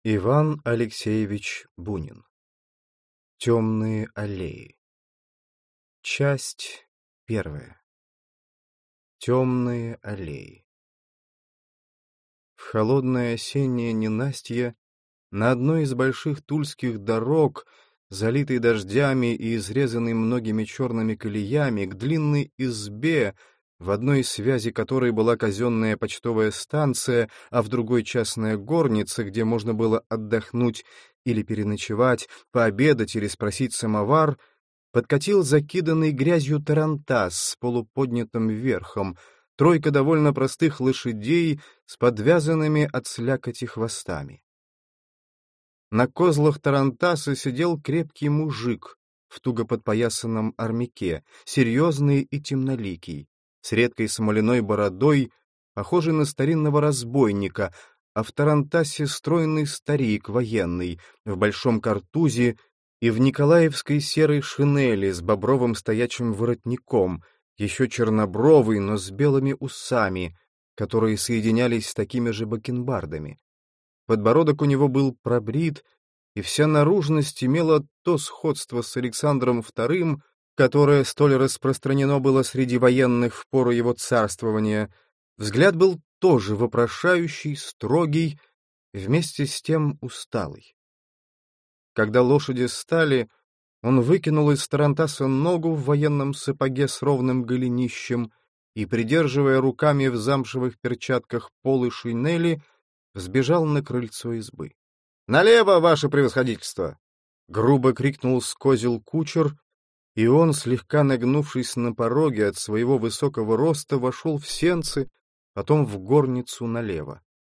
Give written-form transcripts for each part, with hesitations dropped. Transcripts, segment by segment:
Иван Алексеевич Бунин. Темные аллеи. Часть первая. Темные аллеи. В холодное осеннее ненастье на одной из больших тульских дорог, залитой дождями и изрезанной многими черными колеями, к длинной избе, в одной из связей которой была казенная почтовая станция, а в другой частная горница, где можно было отдохнуть или переночевать, пообедать или спросить самовар, подкатил закиданный грязью тарантас с полуподнятым верхом, тройка довольно простых лошадей с подвязанными от слякоти хвостами. На козлах тарантаса сидел крепкий мужик в туго подпоясанном армяке, серьезный и темноликий, с редкой смоляной бородой, похожий на старинного разбойника, а в тарантасе стройный старик военный, в большом картузе и в николаевской серой шинели с бобровым стоячим воротником, еще чернобровый, но с белыми усами, которые соединялись с такими же бакенбардами. Подбородок у него был пробрит, и вся наружность имела то сходство с Александром II, которое столь распространено было среди военных в пору его царствования. Взгляд был тоже вопрошающий, строгий, вместе с тем усталый. Когда лошади стали, он выкинул из тарантаса ногу в военном сапоге с ровным голенищем и, придерживая руками в замшевых перчатках полы шинели, взбежал на крыльцо избы. — Налево, ваше превосходительство! — грубо крикнул с козел кучер, и он, слегка нагнувшись на пороге от своего высокого роста, вошел в сенцы, потом в горницу налево.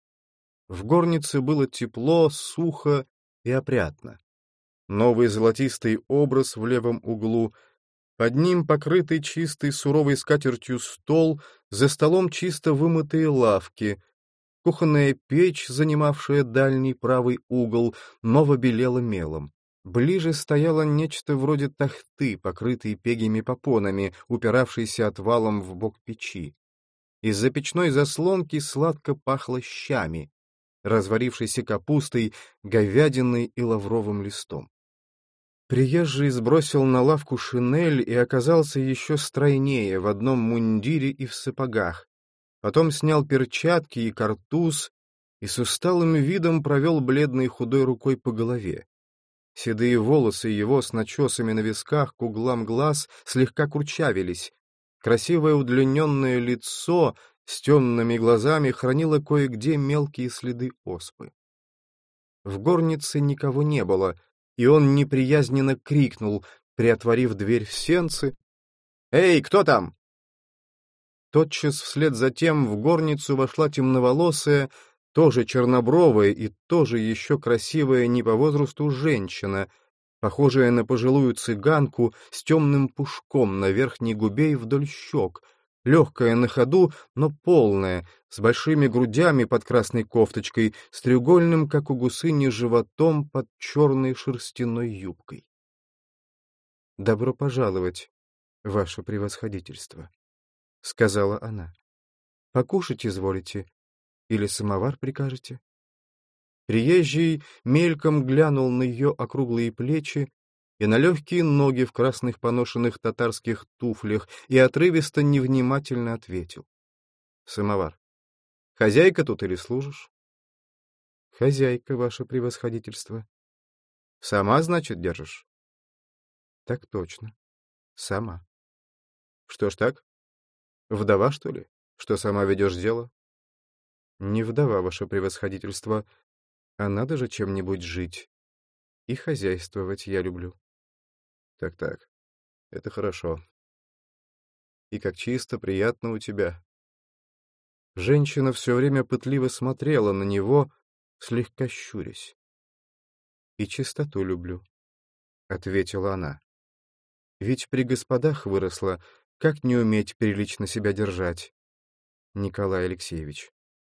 В горнице было тепло, сухо и опрятно. Новый золотистый образ в левом углу, под ним покрытый чистой суровой скатертью стол, за столом чисто вымытые лавки, кухонная печь, занимавшая дальний правый угол, ново белела мелом. Ближе стояло нечто вроде тахты, покрытой пегими попонами, упиравшейся отвалом в бок печи. Из-за печной заслонки сладко пахло щами, разварившейся капустой, говядиной и лавровым листом. Приезжий сбросил на лавку шинель и оказался еще стройнее в одном мундире и в сапогах. Потом снял перчатки и картуз и с усталым видом провел бледной худой рукой по голове. Седые волосы его с начесами на висках к углам глаз слегка курчавились. Красивое удлиненное лицо с темными глазами хранило кое-где мелкие следы оспы. В горнице никого не было, и он неприязненно крикнул, приотворив дверь в сенцы: «Эй, кто там?» Тотчас вслед за тем в горницу вошла темноволосая, тоже чернобровая и тоже еще красивая не по возрасту женщина, похожая на пожилую цыганку с темным пушком на верхней губе и вдоль щек, легкая на ходу, но полная, с большими грудями под красной кофточкой, с треугольным, как у гусыни, животом под черной шерстяной юбкой. — Добро пожаловать, ваше превосходительство, — сказала она. — Покушать изволите или самовар прикажете? Приезжий мельком глянул на ее округлые плечи и на легкие ноги в красных поношенных татарских туфлях и отрывисто невнимательно ответил: — Самовар. Хозяйка тут или служишь? — Хозяйка, ваше превосходительство. — Сама, значит, держишь? — Так точно. Сама. — Что ж так? Вдова, что ли, что сама ведешь дело? — Не вдова, ваше превосходительство, а надо же чем-нибудь жить. И хозяйствовать я люблю. Так, это хорошо. И как чисто, приятно у тебя. Женщина все время пытливо смотрела на него, слегка щурясь. И чистоту люблю, — ответила она. Ведь при господах выросла, как не уметь прилично себя держать, Николай Алексеевич.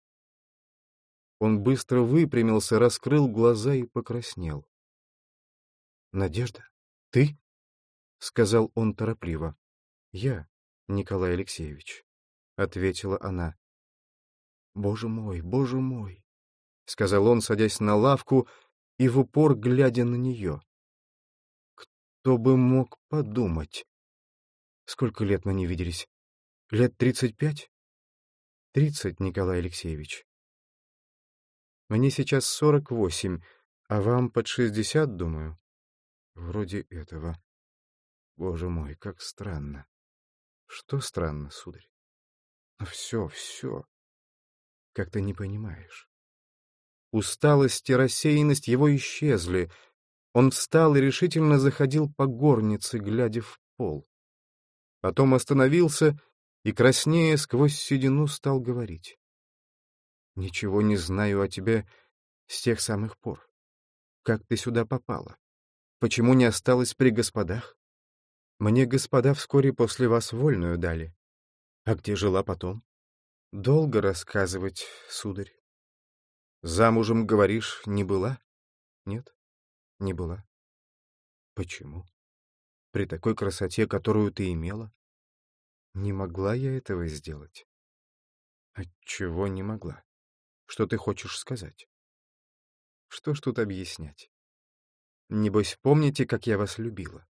Он быстро выпрямился, раскрыл глаза и покраснел. — Надежда, ты? — сказал он торопливо. — Я, Николай Алексеевич, — ответила она. — Боже мой, боже мой! — сказал он, садясь на лавку и в упор глядя на нее. «Кто бы мог подумать? Сколько лет мы не виделись? Лет 35? 30, Николай Алексеевич. Мне сейчас 48, а вам под 60, думаю. Вроде этого. Боже мой, как странно. Что странно, сударь? Ну все, как ты не понимаешь». Усталость и рассеянность его исчезли. Он встал и решительно заходил по горнице, глядя в пол. Потом остановился и, краснея сквозь седину, стал говорить. «Ничего не знаю о тебе с тех самых пор. Как ты сюда попала? Почему не осталась при господах? Мне господа вскоре после вас вольную дали. А где жила потом? Долго рассказывать, сударь. Замужем, говоришь, не была? Нет, не была. Почему? При такой красоте, которую ты имела? Не могла я этого сделать. Отчего не могла? Что ты хочешь сказать? Что ж тут объяснять? Небось, помните, как я вас любила?»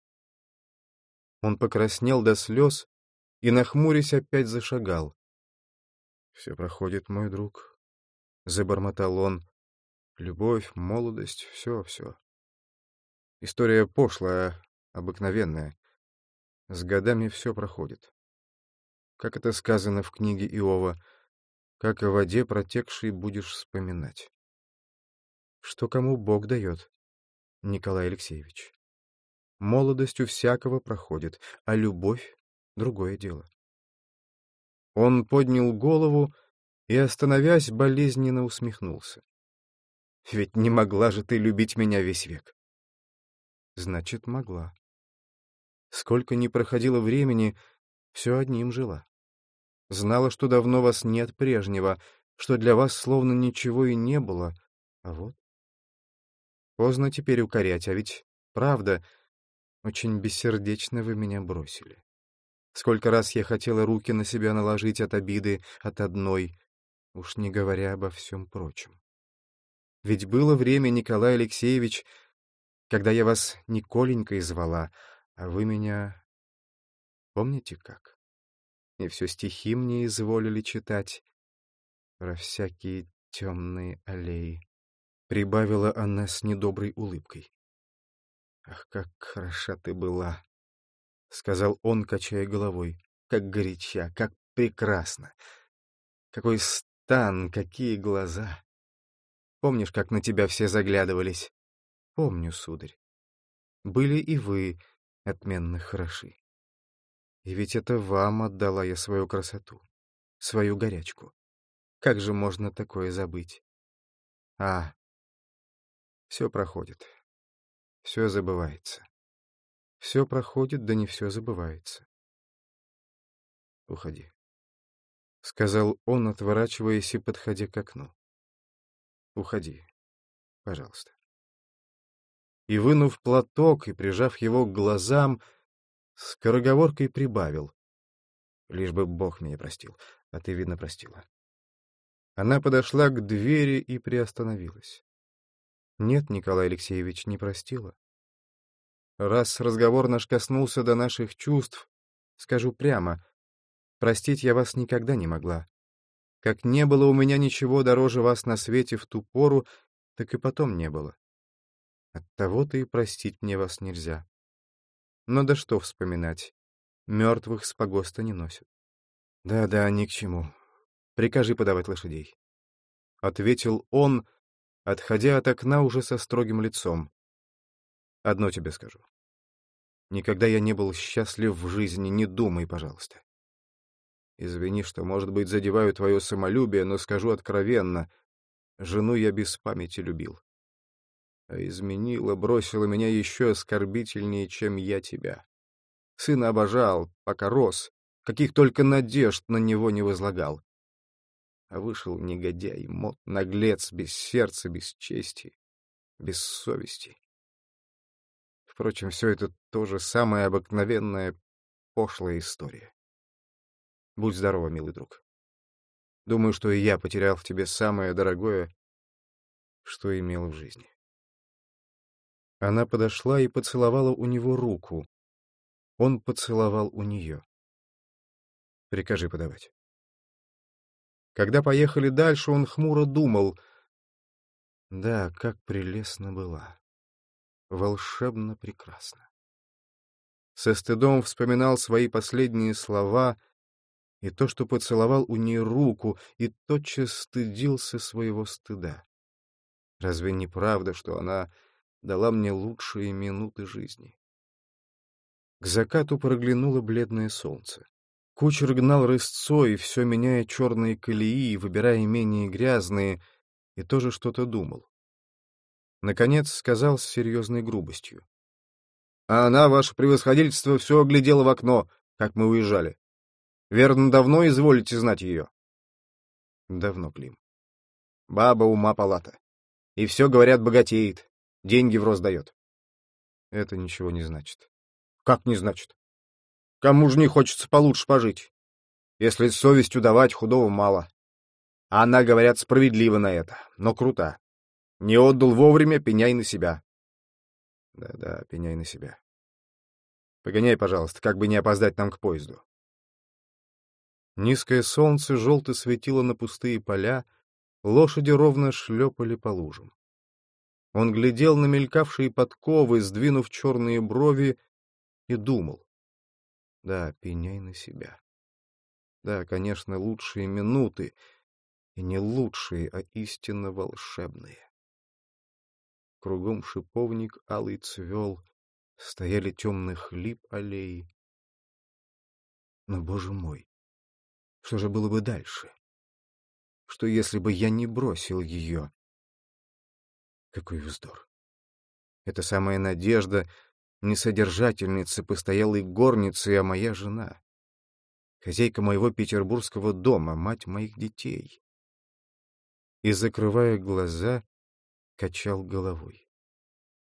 Он покраснел до слез и, нахмурясь, опять зашагал. «Все проходит, мой друг», — забормотал он. «Любовь, молодость, все. История пошлая, обыкновенная. С годами все проходит. Как это сказано в книге Иова, как о воде протекшей будешь вспоминать. Что кому Бог дает, Николай Алексеевич. Молодость у всякого проходит, а любовь — другое дело». Он поднял голову и, остановясь, болезненно усмехнулся. «Ведь не могла же ты любить меня весь век». «Значит, могла. Сколько ни проходило времени, все одним жила. Знала, что давно вас нет прежнего, что для вас словно ничего и не было. А вот. Поздно теперь укорять, а ведь, правда, очень бессердечно вы меня бросили. Сколько раз я хотела руки на себя наложить от обиды, от одной, уж не говоря обо всем прочем. Ведь было время, Николай Алексеевич, когда я вас Николенькой звала, а вы меня... Помните как? И все стихи мне изволили читать про всякие темные аллеи. Прибавила она с недоброй улыбкой. «Ах, как хороша ты была!» — сказал он, качая головой. «Как горяча, как прекрасно! Какой стан, какие глаза! Помнишь, как на тебя все заглядывались?» «Помню, сударь. Были и вы отменно хороши. И ведь это вам отдала я свою красоту, свою горячку. Как же можно такое забыть? А, все проходит, все забывается. Все проходит, да не все забывается. Уходи», — сказал он, отворачиваясь и подходя к окну. «Уходи, пожалуйста». И, вынув платок и прижав его к глазам, скороговоркой прибавил. «Лишь бы Бог меня простил, а ты, видно, простила». Она подошла к двери и приостановилась. «Нет, Николай Алексеевич, не простила. Раз разговор наш коснулся до наших чувств, скажу прямо, простить я вас никогда не могла. Как не было у меня ничего дороже вас на свете в ту пору, так и потом не было. Оттого-то и простить мне вас нельзя. Но да что вспоминать, мертвых с погоста не носят». «Да-да, ни к чему. Прикажи подавать лошадей», — ответил он, отходя от окна уже со строгим лицом. «Одно тебе скажу. Никогда я не был счастлив в жизни, не думай, пожалуйста. Извини, что, может быть, задеваю твое самолюбие, но скажу откровенно, жену я без памяти любил. А изменила, бросила меня еще оскорбительнее, чем я тебя. Сына обожал, пока рос, каких только надежд на него не возлагал. А вышел негодяй, мот, наглец, без сердца, без чести, без совести. Впрочем, все это тоже самая обыкновенная, пошлая история. Будь здорова, милый друг. Думаю, что и я потерял в тебе самое дорогое что имел в жизни. Она подошла и поцеловала у него руку. Он поцеловал у нее. «Прикажи подавать». Когда поехали дальше, он хмуро думал. Да, как прелестно была. Волшебно прекрасно. Со стыдом вспоминал свои последние слова и то, что поцеловал у нее руку, и тотчас стыдился своего стыда. Разве не правда, что она дала мне лучшие минуты жизни? К закату проглянуло бледное солнце. Кучер гнал рысцой, все меняя черные колеи, выбирая менее грязные, и тоже что-то думал. Наконец сказал с серьезной грубостью. — А она, ваше превосходительство, все оглядела в окно, как мы уезжали. Верно, давно изволите знать ее? — Давно, Клим. — Баба ума палата. И все, говорят, богатеет, деньги в рост дает. — Это ничего не значит. — Как не значит? Кому же не хочется получше пожить? Если с совестью давать, худого мало. А она, говорят, справедлива на это, но крута. Не отдал вовремя, пеняй на себя. Да-да, пеняй на себя. Погоняй, пожалуйста, как бы не опоздать нам к поезду. Низкое солнце желто светило на пустые поля, лошади ровно шлепали по лужам. Он глядел на мелькавшие подковы, сдвинув черные брови, и думал. Да, пеняй на себя. Да, конечно, лучшие минуты, и не лучшие, а истинно волшебные. Кругом шиповник алый цвел, стояли темных лип аллеи. Но, боже мой, что же было бы дальше? Что, если бы я не бросил ее? Какой вздор! Эта самая Надежда не содержательница постоялой горницы, а моя жена. Хозяйка моего петербургского дома, мать моих детей. И, закрывая глаза, качал головой.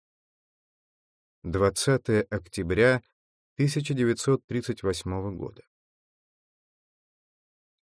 20 октября 1938 года.